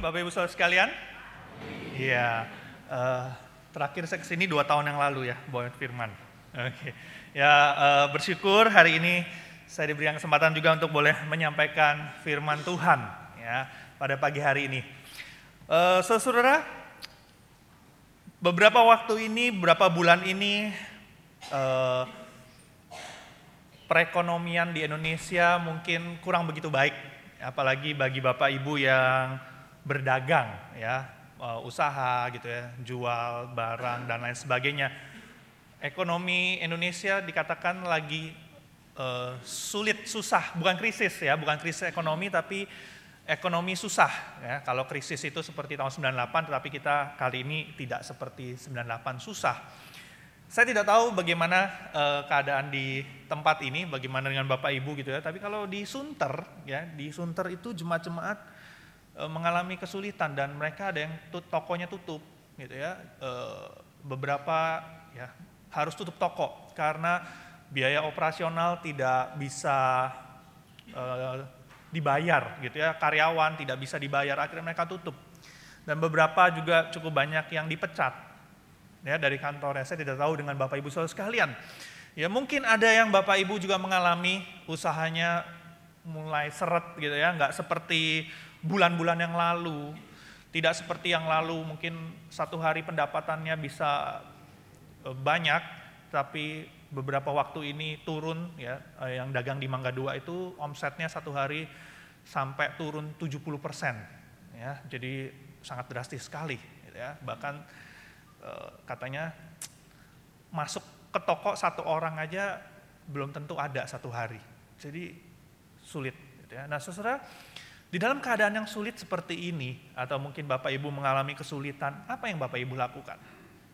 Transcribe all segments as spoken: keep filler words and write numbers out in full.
Bapak Ibu Saudara sekalian. Iya, uh, terakhir saya kesini dua tahun yang lalu ya, bawa firman. Oke, okay. ya uh, bersyukur hari ini saya diberikan kesempatan juga untuk boleh menyampaikan firman Tuhan ya pada pagi hari ini. Uh, Saudara, beberapa waktu ini, beberapa bulan ini, uh, perekonomian di Indonesia mungkin kurang begitu baik. Apalagi bagi Bapak Ibu yang berdagang ya, usaha gitu ya, jual barang dan lain sebagainya. Ekonomi Indonesia dikatakan lagi uh, sulit, susah, bukan krisis ya, bukan krisis ekonomi tapi ekonomi susah ya. Kalau krisis itu seperti tahun sembilan puluh delapan, tetapi kita kali ini tidak seperti sembilan puluh delapan, susah. Saya tidak tahu bagaimana uh, keadaan di tempat ini, bagaimana dengan Bapak Ibu gitu ya. Tapi kalau di Sunter, ya di Sunter itu jemaat-jemaat uh, mengalami kesulitan dan mereka ada yang tut, tokonya tutup, gitu ya. Uh, beberapa ya harus tutup toko karena biaya operasional tidak bisa uh, dibayar, gitu ya. Karyawan tidak bisa dibayar, akhirnya mereka tutup. Dan beberapa juga cukup banyak yang dipecat. Ya, dari kantornya. Saya tidak tahu dengan Bapak Ibu Saudara sekalian. Ya, mungkin ada yang Bapak Ibu juga mengalami usahanya mulai seret gitu ya, nggak seperti bulan-bulan yang lalu. Tidak seperti yang lalu, mungkin satu hari pendapatannya bisa banyak, tapi beberapa waktu ini turun ya. Yang dagang di Mangga Dua itu omsetnya satu hari sampai turun tujuh puluh persen ya. Jadi sangat drastis sekali gitu ya. Bahkan katanya masuk ke toko satu orang aja belum tentu ada satu hari, jadi sulit gitu ya. Nah saudara, di dalam keadaan yang sulit seperti ini, atau mungkin Bapak Ibu mengalami kesulitan, apa yang Bapak Ibu lakukan?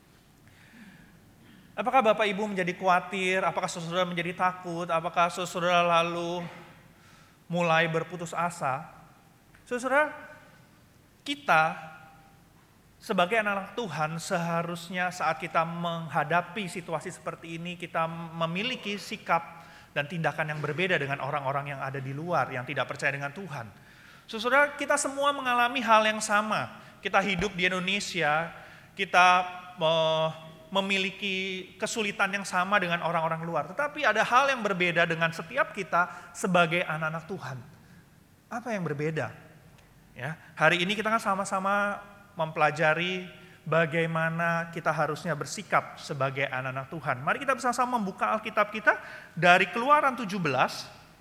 Apakah Bapak Ibu menjadi khawatir? Apakah saudara menjadi takut? Apakah saudara lalu mulai berputus asa? Saudara, kita sebagai anak-anak Tuhan seharusnya saat kita menghadapi situasi seperti ini, kita memiliki sikap dan tindakan yang berbeda dengan orang-orang yang ada di luar, yang tidak percaya dengan Tuhan. Saudara, kita semua mengalami hal yang sama. Kita hidup di Indonesia, kita memiliki kesulitan yang sama dengan orang-orang luar. Tetapi ada hal yang berbeda dengan setiap kita sebagai anak-anak Tuhan. Apa yang berbeda? Ya, hari ini kita kan sama-sama mempelajari bagaimana kita harusnya bersikap sebagai anak-anak Tuhan. Mari kita bersama-sama membuka Alkitab kita dari Keluaran tujuh belas.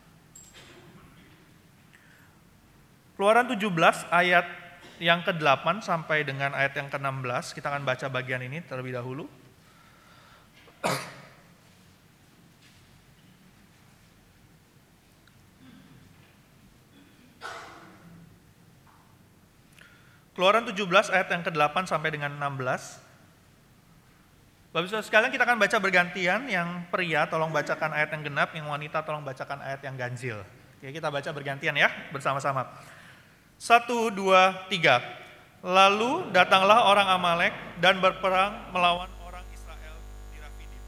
Keluaran tujuh belas ayat yang kedelapan sampai dengan ayat yang keenam belas. Kita akan baca bagian ini terlebih dahulu. Keluaran tujuh belas ayat yang kedelapan sampai dengan enam belas. Bapak Ibu Saudara sekalian, kita akan baca bergantian. Yang pria tolong bacakan ayat yang genap, yang wanita tolong bacakan ayat yang ganjil. Oke, kita baca bergantian ya, bersama-sama. Satu, dua, tiga. Lalu datanglah orang Amalek dan berperang melawan orang Israel di Rafidim.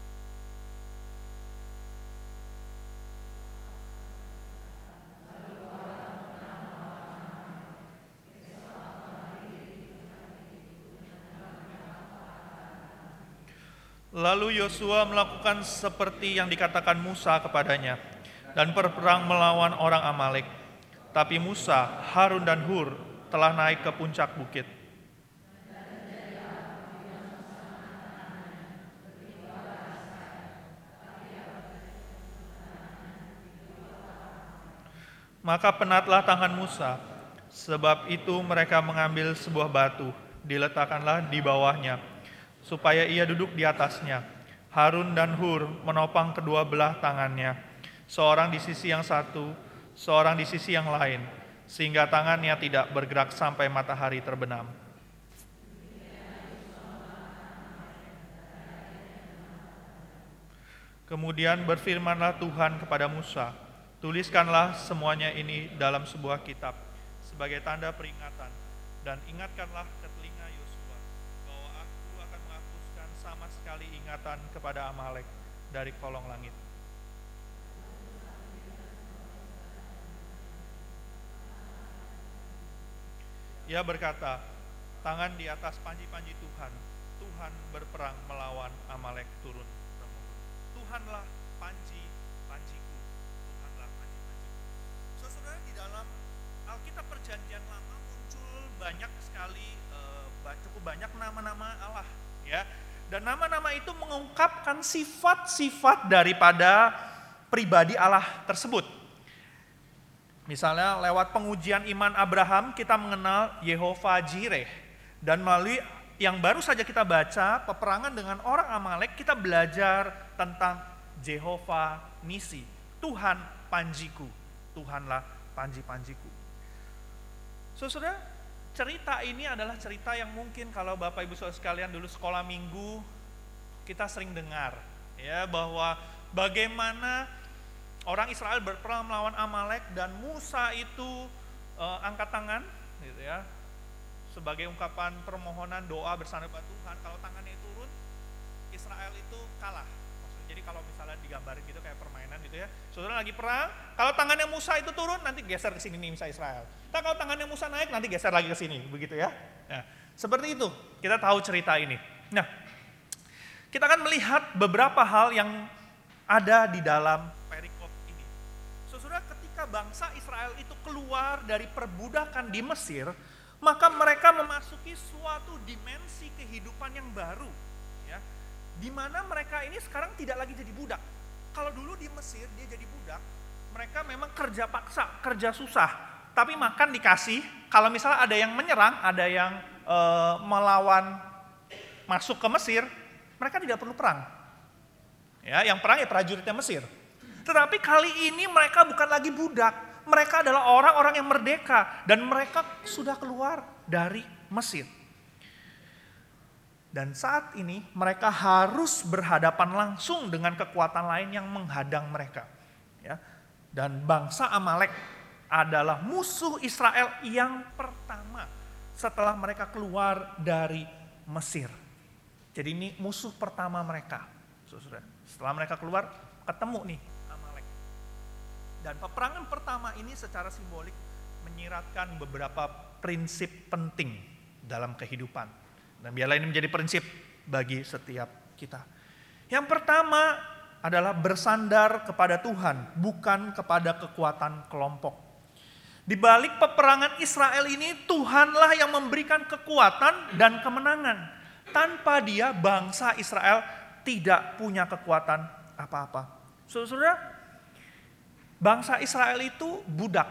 Lalu Yosua melakukan seperti yang dikatakan Musa kepadanya dan berperang melawan orang Amalek. Tapi Musa, Harun dan Hur telah naik ke puncak bukit. Maka penatlah tangan Musa, sebab itu mereka mengambil sebuah batu, diletakkanlah di bawahnya, supaya ia duduk di atasnya. Harun dan Hur menopang kedua belah tangannya, seorang di sisi yang satu, seorang di sisi yang lain, sehingga tangannya tidak bergerak sampai matahari terbenam. Kemudian berfirmanlah Tuhan kepada Musa, tuliskanlah semuanya ini dalam sebuah kitab, sebagai tanda peringatan, dan ingatkanlah ke telinga Yosua, bahwa aku akan menghapuskan sama sekali ingatan kepada Amalek dari kolong langit. Ia berkata, tangan di atas panji-panji Tuhan, Tuhan berperang melawan Amalek turun temurun. Tuhanlah panji-panjiku, Tuhanlah panji-panjiku. Saudara, di dalam Alkitab Perjanjian Lama muncul banyak sekali, uh, cukup banyak nama-nama Allah, ya. Dan nama-nama itu mengungkapkan sifat-sifat daripada pribadi Allah tersebut. Misalnya lewat pengujian iman Abraham kita mengenal Yehova Jireh. Dan melalui yang baru saja kita baca, peperangan dengan orang Amalek, kita belajar tentang Jehovah Nisi. Tuhan panjiku, Tuhanlah panji-panjiku. Saudara, cerita ini adalah cerita yang mungkin kalau Bapak Ibu Saudara sekalian dulu sekolah minggu kita sering dengar, ya, bahwa bagaimana orang Israel berperang melawan Amalek dan Musa itu uh, angkat tangan, gitu ya, sebagai ungkapan permohonan doa bersandar pada Tuhan. Kalau tangannya turun, Israel itu kalah. Maksudnya, jadi kalau misalnya digambarin gitu kayak permainan gitu ya, saudara lagi perang, kalau tangannya Musa itu turun, nanti geser ke sini nih misalnya Israel. Nah, kalau tangannya Musa naik, nanti geser lagi ke sini, begitu ya. Nah, seperti itu, kita tahu cerita ini. Nah, kita akan melihat beberapa hal yang ada di dalam perikop ini. Saudara, ketika bangsa Israel itu keluar dari perbudakan di Mesir, maka mereka memasuki suatu dimensi kehidupan yang baru, ya, di mana mereka ini sekarang tidak lagi jadi budak. Kalau dulu di Mesir dia jadi budak, mereka memang kerja paksa, kerja susah, tapi makan dikasih. Kalau misalnya ada yang menyerang, ada yang e, melawan masuk ke Mesir, mereka tidak perlu perang. Ya, yang perang ya prajuritnya Mesir. Tetapi kali ini mereka bukan lagi budak. Mereka adalah orang-orang yang merdeka dan mereka sudah keluar dari Mesir. Dan saat ini mereka harus berhadapan langsung dengan kekuatan lain yang menghadang mereka. Ya. Dan bangsa Amalek adalah musuh Israel yang pertama setelah mereka keluar dari Mesir. Jadi ini musuh pertama mereka. Setelah mereka keluar, ketemu nih Amalek. Dan peperangan pertama ini secara simbolik menyiratkan beberapa prinsip penting dalam kehidupan. Dan biarlah ini menjadi prinsip bagi setiap kita. Yang pertama adalah bersandar kepada Tuhan, bukan kepada kekuatan kelompok. Di balik peperangan Israel ini, Tuhanlah yang memberikan kekuatan dan kemenangan. Tanpa Dia, bangsa Israel tidak punya kekuatan apa-apa. Saudara, bangsa Israel itu budak.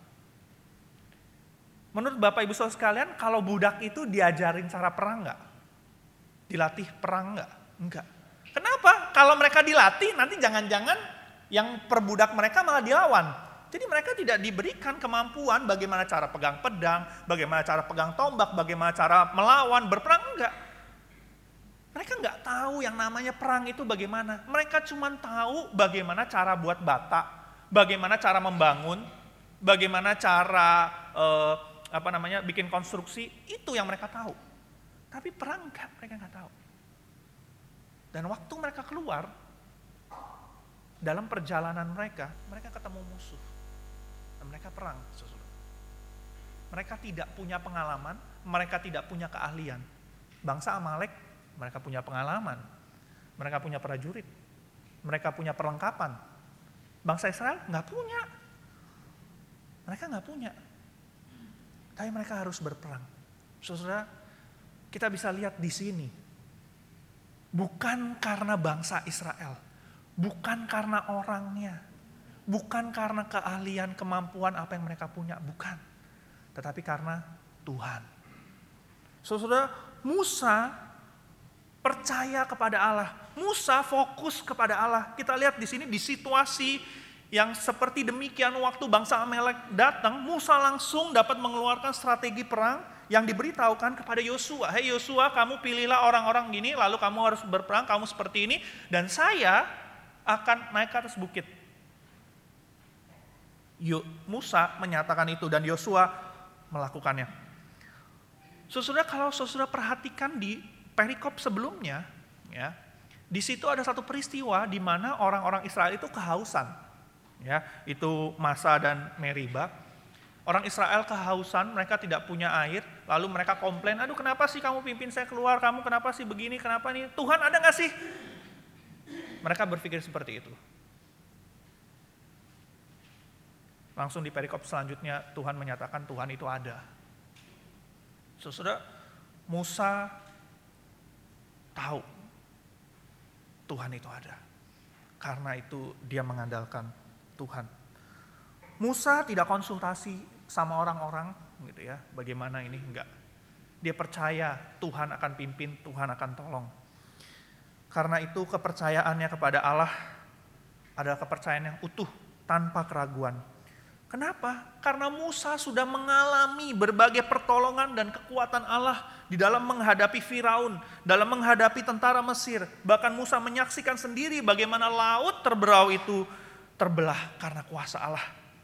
Menurut Bapak Ibu Saudara sekalian, kalau budak itu diajarin cara perang enggak? Dilatih perang enggak? Enggak. Kenapa? Kalau mereka dilatih, nanti jangan-jangan yang perbudak mereka malah dilawan. Jadi mereka tidak diberikan kemampuan bagaimana cara pegang pedang, bagaimana cara pegang tombak, bagaimana cara melawan, berperang, enggak. Mereka enggak tahu yang namanya perang itu bagaimana. Mereka cuma tahu bagaimana cara buat bata, bagaimana cara membangun, bagaimana cara eh, apa namanya bikin konstruksi, itu yang mereka tahu. Tapi perang enggak, mereka enggak tahu. Dan waktu mereka keluar, dalam perjalanan mereka, mereka ketemu musuh. Dan mereka perang. Mereka tidak punya pengalaman, mereka tidak punya keahlian. Bangsa Amalek, mereka punya pengalaman, mereka punya prajurit, mereka punya perlengkapan. Bangsa Israel nggak punya. Mereka nggak punya. Tapi mereka harus berperang. Saudara, kita bisa lihat di sini. Bukan karena bangsa Israel, bukan karena orangnya, bukan karena keahlian, kemampuan apa yang mereka punya, bukan. Tetapi karena Tuhan. Saudara, Musa percaya kepada Allah. Musa fokus kepada Allah. Kita lihat di sini di situasi yang seperti demikian waktu bangsa Amalek datang, Musa langsung dapat mengeluarkan strategi perang yang diberitahukan kepada Yosua. Hei Yosua, kamu pilihlah orang-orang gini, lalu kamu harus berperang, kamu seperti ini, dan saya akan naik ke atas bukit. Musa menyatakan itu dan Yosua melakukannya. Saudara, kalau saudara perhatikan di perikop sebelumnya, ya, di situ ada satu peristiwa di mana orang-orang Israel itu kehausan, ya, itu Masa dan Meriba. Orang Israel kehausan, mereka tidak punya air, lalu mereka komplain, aduh kenapa sih kamu pimpin saya keluar, kamu kenapa sih begini, kenapa nih, Tuhan ada gak sih? Mereka berpikir seperti itu. Langsung di perikop selanjutnya Tuhan menyatakan Tuhan itu ada. Saudara, Musa tahu Tuhan itu ada. Karena itu dia mengandalkan Tuhan. Musa tidak konsultasi sama orang-orang gitu ya, bagaimana ini, enggak. Dia percaya Tuhan akan pimpin, Tuhan akan tolong. Karena itu kepercayaannya kepada Allah adalah kepercayaan yang utuh, tanpa keraguan. Kenapa? Karena Musa sudah mengalami berbagai pertolongan dan kekuatan Allah di dalam menghadapi Firaun, dalam menghadapi tentara Mesir. Bahkan Musa menyaksikan sendiri bagaimana laut terberau itu terbelah karena kuasa Allah.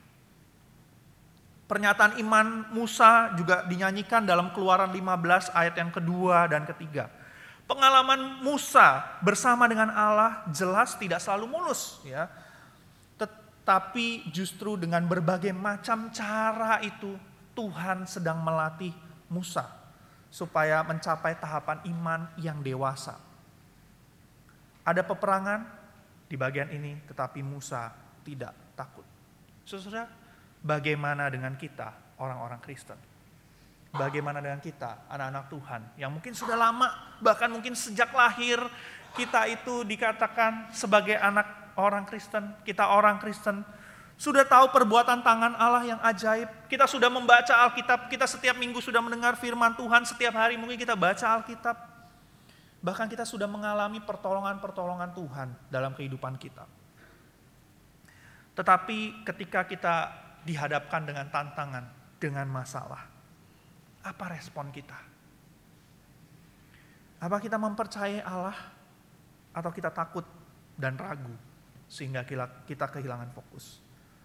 Pernyataan iman Musa juga dinyanyikan dalam Keluaran lima belas ayat yang kedua dan ketiga. Pengalaman Musa bersama dengan Allah jelas tidak selalu mulus, ya. Tetapi justru dengan berbagai macam cara itu Tuhan sedang melatih Musa supaya mencapai tahapan iman yang dewasa. Ada peperangan di bagian ini, tetapi Musa tidak takut. Saudara, bagaimana dengan kita, orang-orang Kristen? Bagaimana dengan kita, anak-anak Tuhan, yang mungkin sudah lama, bahkan mungkin sejak lahir, kita itu dikatakan sebagai anak orang Kristen, kita orang Kristen, sudah tahu perbuatan tangan Allah yang ajaib, kita sudah membaca Alkitab, kita setiap minggu sudah mendengar firman Tuhan, setiap hari mungkin kita baca Alkitab, bahkan kita sudah mengalami pertolongan-pertolongan Tuhan dalam kehidupan kita. Tetapi ketika kita dihadapkan dengan tantangan, dengan masalah, apa respon kita? Apa kita mempercayai Allah atau kita takut dan ragu sehingga kita kehilangan fokus?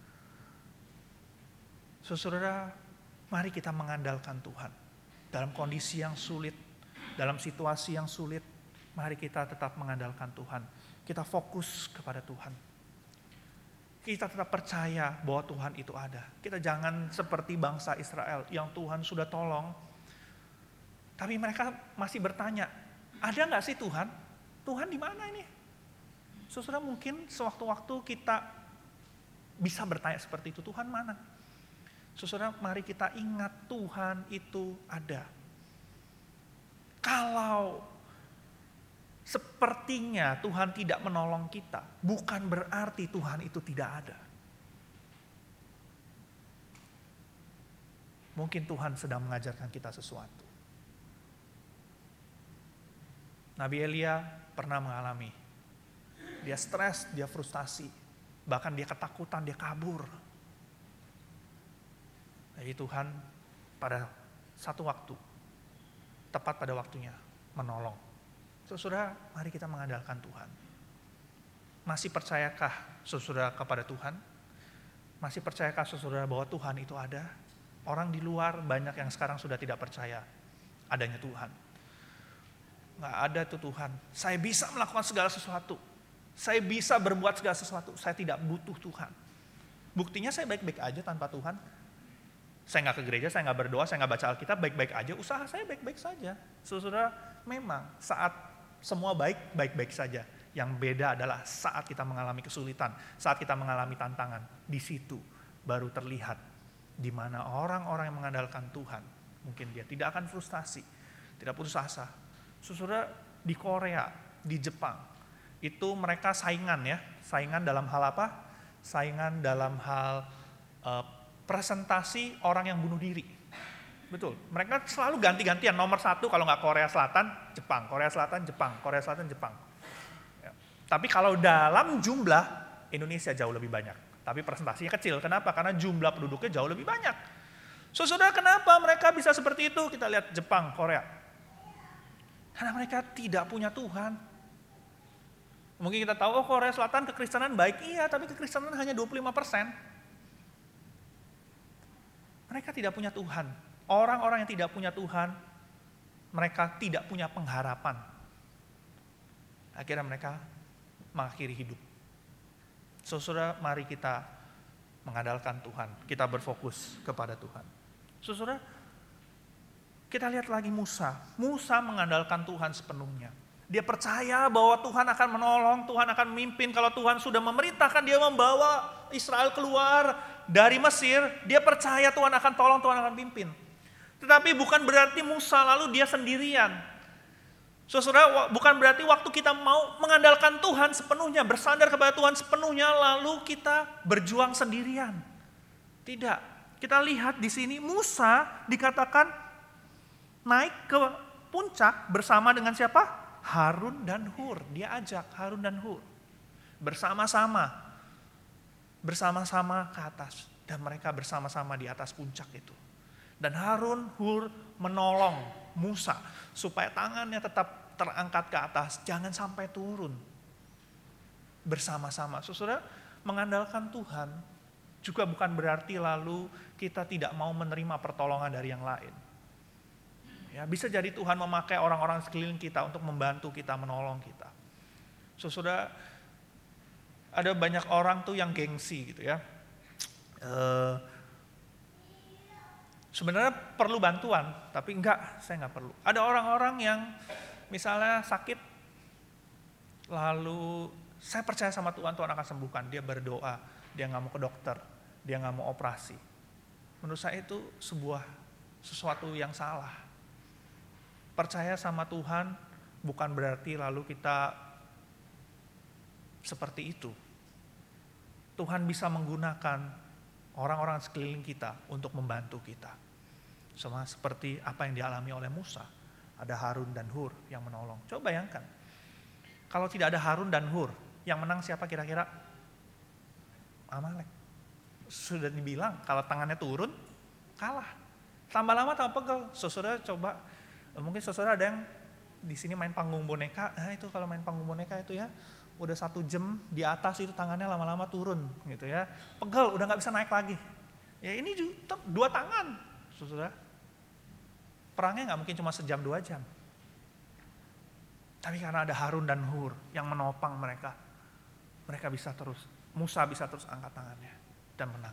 Saudara, mari kita mengandalkan Tuhan dalam kondisi yang sulit, dalam situasi yang sulit. Mari kita tetap mengandalkan Tuhan. Kita fokus kepada Tuhan. Kita tetap percaya bahwa Tuhan itu ada. Kita jangan seperti bangsa Israel yang Tuhan sudah tolong. Tapi mereka masih bertanya, ada gak sih Tuhan? Tuhan di mana ini? Saudara, mungkin sewaktu-waktu kita bisa bertanya seperti itu, Tuhan mana? Saudara, mari kita ingat Tuhan itu ada. Kalau sepertinya Tuhan tidak menolong kita, bukan berarti Tuhan itu tidak ada. Mungkin Tuhan sedang mengajarkan kita sesuatu. Nabi Elia pernah mengalami. Dia stres, dia frustasi, bahkan dia ketakutan, dia kabur. Jadi Tuhan pada satu waktu, tepat pada waktunya, menolong. Saudara, mari kita mengandalkan Tuhan. Masih percayakah saudara kepada Tuhan? Masih percayakah saudara bahwa Tuhan itu ada? Orang di luar banyak yang sekarang sudah tidak percaya adanya Tuhan. Nggak ada tuh Tuhan. Saya bisa melakukan segala sesuatu. Saya bisa berbuat segala sesuatu. Saya tidak butuh Tuhan. Buktinya saya baik-baik aja tanpa Tuhan. Saya nggak ke gereja, saya nggak berdoa, saya nggak baca Alkitab, baik-baik aja. Usaha saya baik-baik saja. Saudara, memang saat semua baik, baik-baik saja. Yang beda adalah saat kita mengalami kesulitan, saat kita mengalami tantangan. Di situ baru terlihat di mana orang-orang yang mengandalkan Tuhan, mungkin dia tidak akan frustasi, tidak putus asa. Saudara, di Korea, di Jepang, itu mereka saingan ya, saingan dalam hal apa? Saingan dalam hal uh, presentasi orang yang bunuh diri. Betul, mereka selalu ganti-gantian, nomor satu kalau nggak Korea Selatan, Jepang, Korea Selatan, Jepang, Korea Selatan, Jepang. Ya. Tapi kalau dalam jumlah, Indonesia jauh lebih banyak. Tapi presentasinya kecil, kenapa? Karena jumlah penduduknya jauh lebih banyak. So, saudara, kenapa mereka bisa seperti itu? Kita lihat Jepang, Korea. Karena mereka tidak punya Tuhan. Mungkin kita tahu, oh Korea Selatan kekristenan baik, iya, tapi kekristenan hanya dua puluh lima persen. Mereka tidak punya Tuhan. Orang-orang yang tidak punya Tuhan, mereka tidak punya pengharapan. Akhirnya mereka mengakhiri hidup. Saudara, mari kita mengandalkan Tuhan, kita berfokus kepada Tuhan. Saudara, kita lihat lagi Musa. Musa mengandalkan Tuhan sepenuhnya. Dia percaya bahwa Tuhan akan menolong, Tuhan akan memimpin. Kalau Tuhan sudah memerintahkan dia membawa Israel keluar dari Mesir, dia percaya Tuhan akan tolong, Tuhan akan pimpin. Tetapi bukan berarti Musa lalu dia sendirian. Saudara, bukan berarti waktu kita mau mengandalkan Tuhan sepenuhnya, bersandar kepada Tuhan sepenuhnya, lalu kita berjuang sendirian. Tidak. Kita lihat di sini Musa dikatakan naik ke puncak bersama dengan siapa? Harun dan Hur. Dia ajak Harun dan Hur. Bersama-sama. Bersama-sama ke atas. Dan mereka bersama-sama di atas puncak itu. Dan Harun, Hur menolong Musa supaya tangannya tetap terangkat ke atas, jangan sampai turun. Bersama-sama. Saudara, mengandalkan Tuhan juga bukan berarti lalu kita tidak mau menerima pertolongan dari yang lain. Ya, bisa jadi Tuhan memakai orang-orang sekeliling kita untuk membantu kita, menolong kita. Saudara, ada banyak orang tuh yang gengsi gitu ya. Uh, Sebenarnya perlu bantuan, tapi enggak, saya enggak perlu. Ada orang-orang yang misalnya sakit, lalu saya percaya sama Tuhan, Tuhan akan sembuhkan. Dia berdoa, dia enggak mau ke dokter, dia enggak mau operasi. Menurut saya itu sebuah sesuatu yang salah. Percaya sama Tuhan bukan berarti lalu kita seperti itu. Tuhan bisa menggunakan orang-orang sekeliling kita untuk membantu kita. Sama seperti apa yang dialami oleh Musa. Ada Harun dan Hur yang menolong. Coba bayangkan. Kalau tidak ada Harun dan Hur, yang menang siapa kira-kira? Amalek. Sudah dibilang kalau tangannya turun, kalah. Tambah lama tambah pegel. Saudara coba, mungkin saudara ada yang di sini main panggung boneka. Nah itu kalau main panggung boneka itu ya, udah satu jam di atas itu tangannya lama-lama turun gitu ya. Pegel, udah gak bisa naik lagi. Ya ini juga dua tangan, saudara. Perangnya gak mungkin cuma sejam dua jam. Tapi karena ada Harun dan Hur yang menopang mereka, mereka bisa terus, Musa bisa terus angkat tangannya dan menang.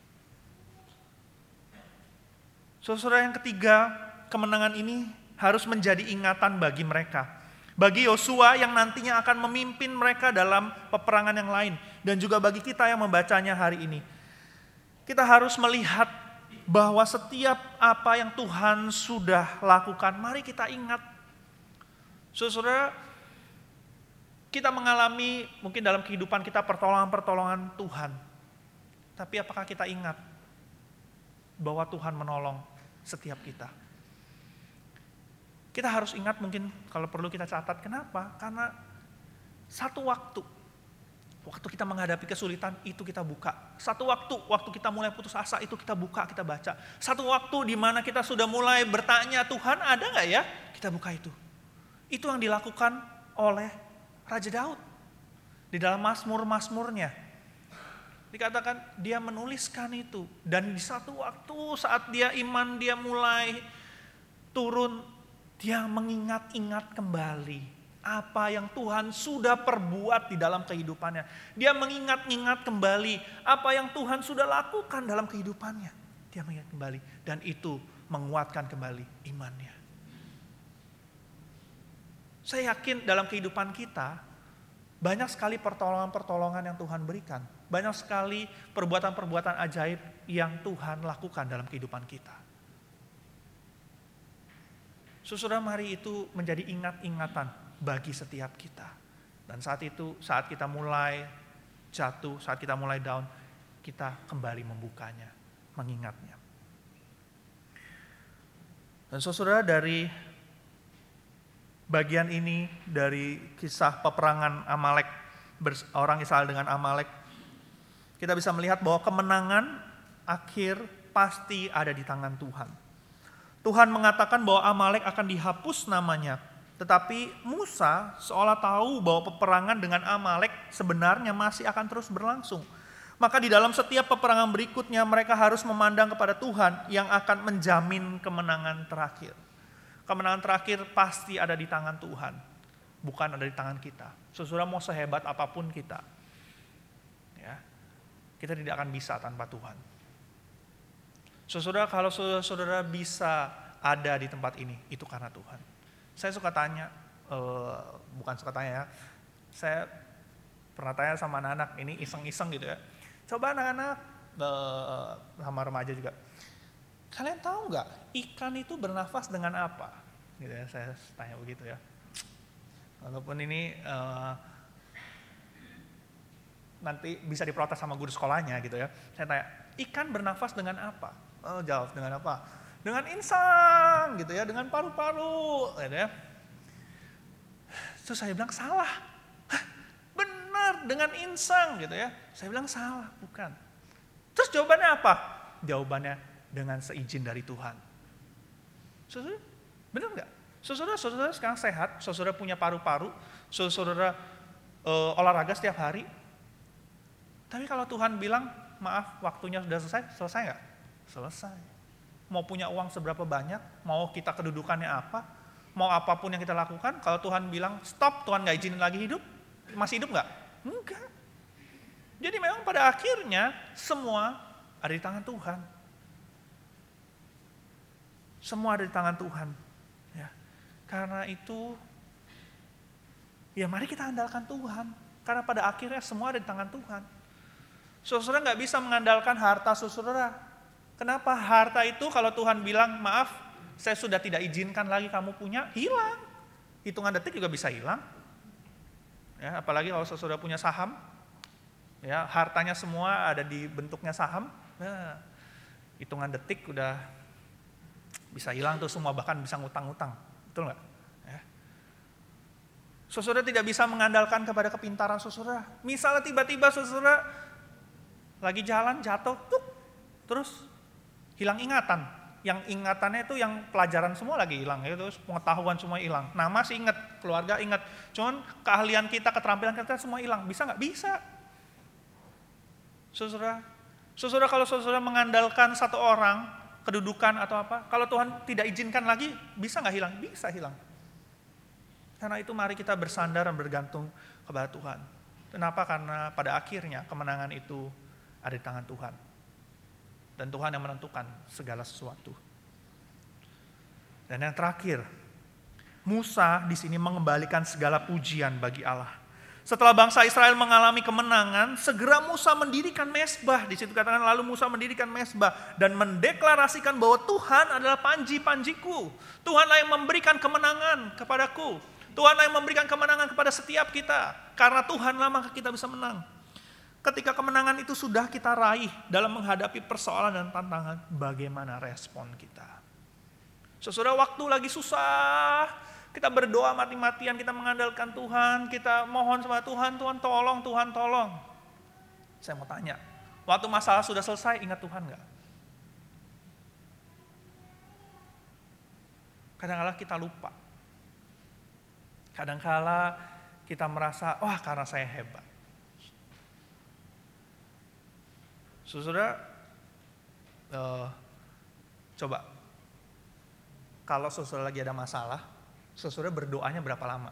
Saudara, yang ketiga, kemenangan ini harus menjadi ingatan bagi mereka. Bagi Yosua yang nantinya akan memimpin mereka dalam peperangan yang lain. Dan juga bagi kita yang membacanya hari ini. Kita harus melihat bahwa setiap apa yang Tuhan sudah lakukan, mari kita ingat. Saudara, kita mengalami mungkin dalam kehidupan kita pertolongan-pertolongan Tuhan. Tapi apakah kita ingat bahwa Tuhan menolong setiap kita? Kita harus ingat, mungkin kalau perlu kita catat. Kenapa? Karena satu waktu, waktu kita menghadapi kesulitan, itu kita buka. Satu waktu, waktu kita mulai putus asa, itu kita buka, kita baca. Satu waktu di mana kita sudah mulai bertanya, Tuhan ada gak ya? Kita buka itu. Itu yang dilakukan oleh Raja Daud. Di dalam Mazmur-Mazmurnya. Dikatakan dia menuliskan itu. Dan di satu waktu saat dia iman, dia mulai turun, dia mengingat-ingat kembali apa yang Tuhan sudah perbuat di dalam kehidupannya. Dia mengingat-ingat kembali apa yang Tuhan sudah lakukan dalam kehidupannya. Dia mengingat kembali dan itu menguatkan kembali imannya. Saya yakin dalam kehidupan kita banyak sekali pertolongan-pertolongan yang Tuhan berikan. Banyak sekali perbuatan-perbuatan ajaib yang Tuhan lakukan dalam kehidupan kita. Saudara, mari itu menjadi ingat-ingatan bagi setiap kita. Dan saat itu, saat kita mulai jatuh, saat kita mulai down, kita kembali membukanya, mengingatnya. Dan saudara, dari bagian ini, dari kisah peperangan Amalek, orang Israel dengan Amalek, kita bisa melihat bahwa kemenangan akhir pasti ada di tangan Tuhan. Tuhan mengatakan bahwa Amalek akan dihapus namanya. Tetapi Musa seolah tahu bahwa peperangan dengan Amalek sebenarnya masih akan terus berlangsung. Maka di dalam setiap peperangan berikutnya mereka harus memandang kepada Tuhan yang akan menjamin kemenangan terakhir. Kemenangan terakhir pasti ada di tangan Tuhan, bukan ada di tangan kita. Saudara, mau sehebat apapun kita, ya, kita tidak akan bisa tanpa Tuhan. Saudara, kalau saudara bisa ada di tempat ini, itu karena Tuhan. Saya suka tanya, uh, bukan suka tanya ya, saya pernah tanya sama anak-anak, ini iseng-iseng gitu ya. Coba anak-anak, uh, sama remaja juga, kalian tahu nggak ikan itu bernafas dengan apa? Gitu ya, saya tanya begitu ya. Walaupun ini uh, nanti bisa diprotes sama guru sekolahnya gitu ya. Saya tanya, ikan bernafas dengan apa? Oh, jawab dengan apa? Dengan insang gitu ya, dengan paru-paru gitu ya. Terus saya bilang salah. Hah, benar, dengan insang gitu ya. Saya bilang salah, bukan. Terus jawabannya apa? Jawabannya dengan seizin dari Tuhan. Saudara, benar nggak? Saudara, saudara sekarang sehat, saudara punya paru-paru, saudara uh, olahraga setiap hari. Tapi kalau Tuhan bilang, maaf, waktunya sudah selesai, selesai nggak? Selesai. Mau punya uang seberapa banyak, mau kita kedudukannya apa, mau apapun yang kita lakukan, kalau Tuhan bilang stop, Tuhan nggak izinin lagi hidup, masih hidup nggak? Enggak. Jadi memang pada akhirnya semua ada di tangan Tuhan. Semua ada di tangan Tuhan. Ya. Karena itu, ya mari kita andalkan Tuhan. Karena pada akhirnya semua ada di tangan Tuhan. Saudara nggak bisa mengandalkan harta saudara. Kenapa? Harta itu kalau Tuhan bilang, maaf, saya sudah tidak izinkan lagi kamu punya, hilang. Hitungan detik juga bisa hilang. Ya, apalagi kalau saudara punya saham, ya hartanya semua ada di bentuknya saham, nah, hitungan detik udah bisa hilang tuh semua, bahkan bisa ngutang-ngutang, betul nggak? Ya. Saudara tidak bisa mengandalkan kepada kepintaran saudara. Misalnya tiba-tiba saudara lagi jalan jatuh, tuk, terus hilang ingatan. Yang ingatannya itu yang pelajaran semua lagi hilang, ya, terus pengetahuan semua hilang. Nama sih ingat, keluarga ingat, cuman keahlian kita, keterampilan kita semua hilang. Bisa nggak? Bisa. Saudara, saudara kalau saudara mengandalkan satu orang, kedudukan atau apa, kalau Tuhan tidak izinkan lagi, bisa nggak hilang? Bisa hilang. Karena itu mari kita bersandar dan bergantung kepada Tuhan. Kenapa? Karena pada akhirnya kemenangan itu ada di tangan Tuhan. Dan Tuhan yang menentukan segala sesuatu. Dan yang terakhir, Musa di sini mengembalikan segala pujian bagi Allah. Setelah bangsa Israel mengalami kemenangan, segera Musa mendirikan mezbah. Di situ katakan lalu Musa mendirikan mezbah dan mendeklarasikan bahwa Tuhan adalah panji-panjiku. Tuhanlah yang memberikan kemenangan kepadaku. Tuhanlah yang memberikan kemenangan kepada setiap kita. Karena Tuhanlah maka kita bisa menang. Ketika kemenangan itu sudah kita raih dalam menghadapi persoalan dan tantangan, bagaimana respon kita? Saudara, waktu lagi susah, kita berdoa mati-matian, kita mengandalkan Tuhan, kita mohon sama Tuhan, Tuhan tolong, Tuhan tolong. Saya mau tanya, waktu masalah sudah selesai, ingat Tuhan nggak? Kadang-kadang kita lupa. Kadang-kadang kita merasa, wah karena saya hebat. Saudara, uh, coba, kalau saudara lagi ada masalah, saudara berdoanya berapa lama?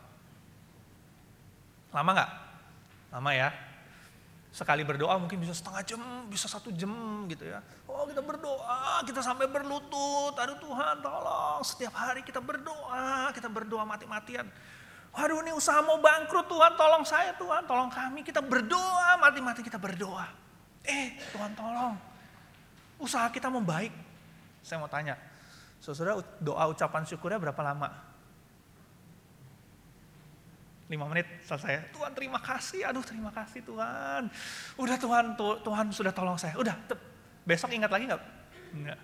Lama nggak? Lama ya. Sekali berdoa mungkin bisa setengah jam, bisa satu jam gitu ya. Oh kita berdoa, kita sampai berlutut, aduh Tuhan tolong. Setiap hari kita berdoa, kita berdoa mati-matian. Waduh ini usaha mau bangkrut, Tuhan tolong saya, Tuhan tolong kami. Kita berdoa, mati-mati kita berdoa. Eh Tuhan tolong, usaha kita mau baik. Saya mau tanya, saudara doa ucapan syukurnya berapa lama? Lima menit selesai. Tuhan terima kasih, aduh terima kasih Tuhan. Udah Tuhan, Tuhan sudah tolong saya. Udah, besok ingat lagi nggak? Enggak.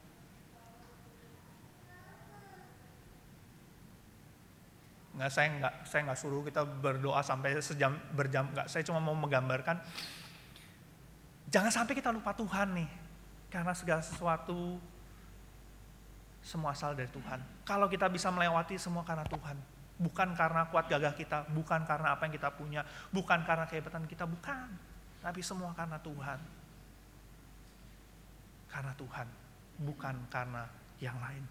Enggak, saya enggak, saya enggak suruh kita berdoa sampai sejam berjam. Enggak, saya cuma mau menggambarkan. Jangan sampai kita lupa Tuhan nih. Karena segala sesuatu semua asal dari Tuhan. Kalau kita bisa melewati semua karena Tuhan. Bukan karena kuat gagah kita, bukan karena apa yang kita punya, bukan karena kehebatan kita, bukan. Tapi semua karena Tuhan. Karena Tuhan, bukan karena yang lain.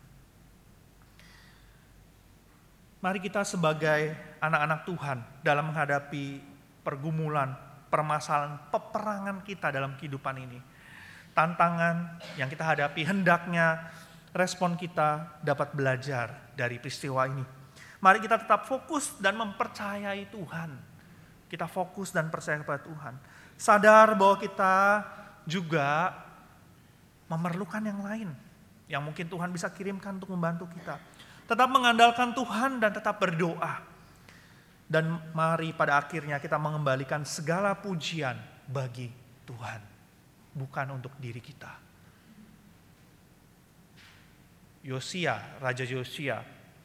Mari kita sebagai anak-anak Tuhan dalam menghadapi pergumulan, permasalahan, peperangan kita dalam kehidupan ini. Tantangan yang kita hadapi, hendaknya respon kita dapat belajar dari peristiwa ini. Mari kita tetap fokus dan mempercayai Tuhan. Kita fokus dan percaya kepada Tuhan. Sadar bahwa kita juga memerlukan yang lain, yang mungkin Tuhan bisa kirimkan untuk membantu kita. Tetap mengandalkan Tuhan dan tetap berdoa. Dan mari pada akhirnya kita mengembalikan segala pujian bagi Tuhan, bukan untuk diri kita. Yosia, Raja Yosia,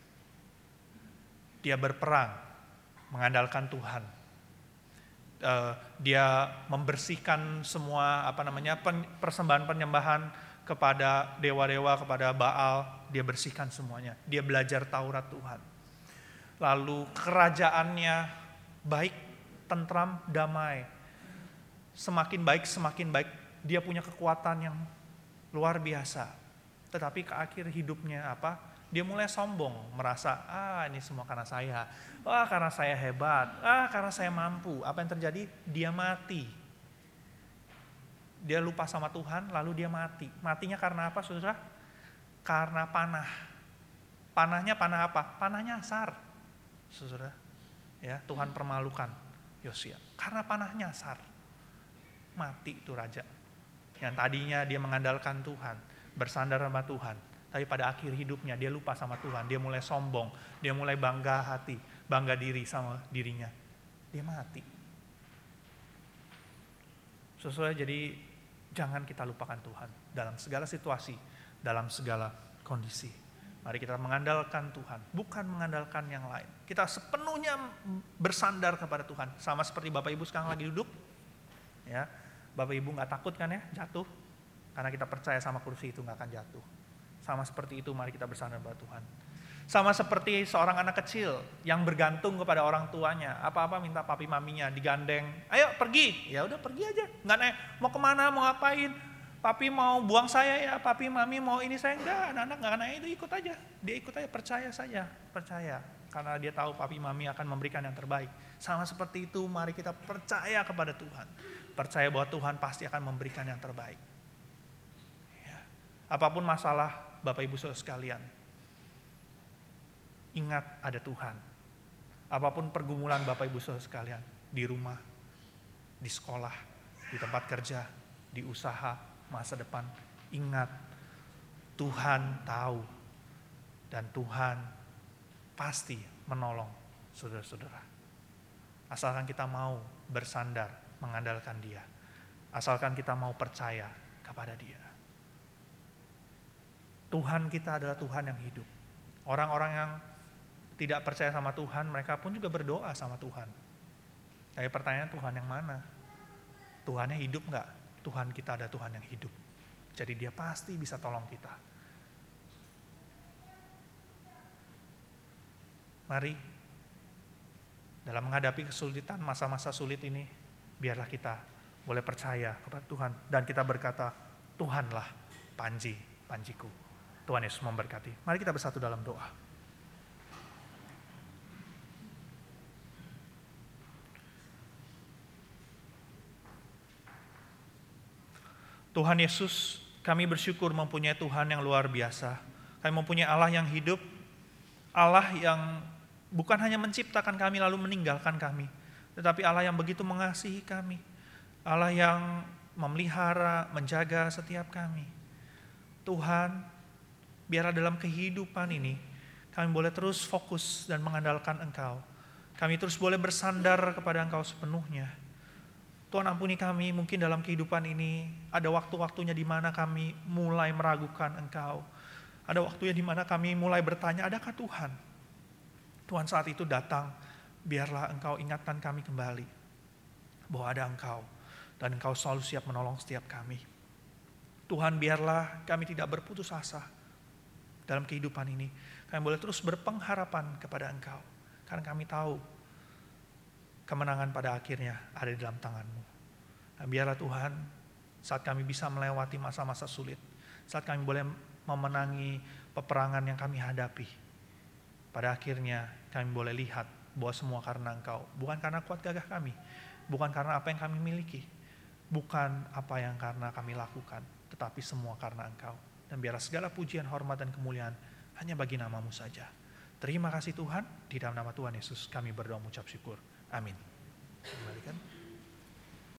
dia berperang mengandalkan Tuhan. Uh, dia membersihkan semua apa namanya pen, persembahan penyembahan kepada dewa-dewa, kepada Baal, dia bersihkan semuanya. Dia belajar Taurat Tuhan. Lalu kerajaannya baik, tentram, damai. Semakin baik, semakin baik. Dia punya kekuatan yang luar biasa. Tetapi ke akhir hidupnya apa? Dia mulai sombong, merasa, ah ini semua karena saya. Ah karena saya hebat, ah karena saya mampu. Apa yang terjadi? Dia mati. Dia lupa sama Tuhan, lalu dia mati. Matinya karena apa, saudara? Karena panah. Panahnya panah apa? Panah nyasar, saudara. Ya, Tuhan permalukan Yosia. Karena panah nyasar, mati itu raja. Yang tadinya dia mengandalkan Tuhan, bersandar sama Tuhan. Tapi pada akhir hidupnya dia lupa sama Tuhan. Dia mulai sombong, dia mulai bangga hati, bangga diri sama dirinya. Dia mati. Saudara, jadi jangan kita lupakan Tuhan dalam segala situasi, dalam segala kondisi. Mari kita mengandalkan Tuhan, bukan mengandalkan yang lain. Kita sepenuhnya bersandar kepada Tuhan. Sama seperti Bapak Ibu sekarang lagi duduk. Ya, Bapak Ibu gak takut kan ya jatuh? Karena kita percaya sama kursi itu gak akan jatuh. Sama seperti itu mari kita bersandar kepada Tuhan. Sama seperti seorang anak kecil yang bergantung kepada orang tuanya. Apa-apa minta papi maminya, digandeng. Ayo pergi, ya udah pergi aja. Nggak nanya mau kemana, mau ngapain. Papi mau buang saya ya, papi mami mau ini saya enggak. Anak-anak nggak nanya itu, ikut aja. Dia ikut aja, percaya saja, percaya. Karena dia tahu papi mami akan memberikan yang terbaik. Sama seperti itu, mari kita percaya kepada Tuhan. Percaya bahwa Tuhan pasti akan memberikan yang terbaik. Ya. Apapun masalah Bapak Ibu Saudara sekalian, ingat ada Tuhan. Apapun pergumulan Bapak Ibu Saudara sekalian, di rumah, di sekolah, di tempat kerja, di usaha, masa depan, ingat Tuhan tahu dan Tuhan pasti menolong saudara-saudara. Asalkan kita mau bersandar, mengandalkan Dia. Asalkan kita mau percaya kepada Dia. Tuhan kita adalah Tuhan yang hidup. Orang-orang yang tidak percaya sama Tuhan, mereka pun juga berdoa sama Tuhan. Tapi pertanyaan, Tuhan yang mana? Tuhannya hidup enggak? Tuhan kita ada Tuhan yang hidup. Jadi Dia pasti bisa tolong kita. Mari, dalam menghadapi kesulitan, masa-masa sulit ini, biarlah kita boleh percaya kepada Tuhan. Dan kita berkata, Tuhanlah panji, panjiku. Tuhan Yesus memberkati. Mari kita bersatu dalam doa. Tuhan Yesus, kami bersyukur mempunyai Tuhan yang luar biasa. Kami mempunyai Allah yang hidup, Allah yang bukan hanya menciptakan kami lalu meninggalkan kami, tetapi Allah yang begitu mengasihi kami. Allah yang memelihara, menjaga setiap kami. Tuhan, biarlah dalam kehidupan ini kami boleh terus fokus dan mengandalkan Engkau. Kami terus boleh bersandar kepada Engkau sepenuhnya. Tuhan ampuni kami, mungkin dalam kehidupan ini ada waktu-waktunya di mana kami mulai meragukan Engkau. Ada waktunya di mana kami mulai bertanya, adakah Tuhan? Tuhan saat itu datang, biarlah Engkau ingatkan kami kembali bahwa ada Engkau dan Engkau selalu siap menolong setiap kami. Tuhan, biarlah kami tidak berputus asa dalam kehidupan ini. Kami boleh terus berpengharapan kepada Engkau, karena kami tahu kemenangan pada akhirnya ada di dalam tangan-Mu. Nah, biarlah Tuhan, saat kami bisa melewati masa-masa sulit, saat kami boleh memenangi peperangan yang kami hadapi, pada akhirnya kami boleh lihat bahwa semua karena Engkau, bukan karena kuat gagah kami, bukan karena apa yang kami miliki, bukan apa yang karena kami lakukan, tetapi semua karena Engkau. Dan biarlah segala pujian, hormat, dan kemuliaan hanya bagi nama-Mu saja. Terima kasih Tuhan, di dalam nama Tuhan Yesus kami berdoa mengucap syukur. Amin. Kembalikan.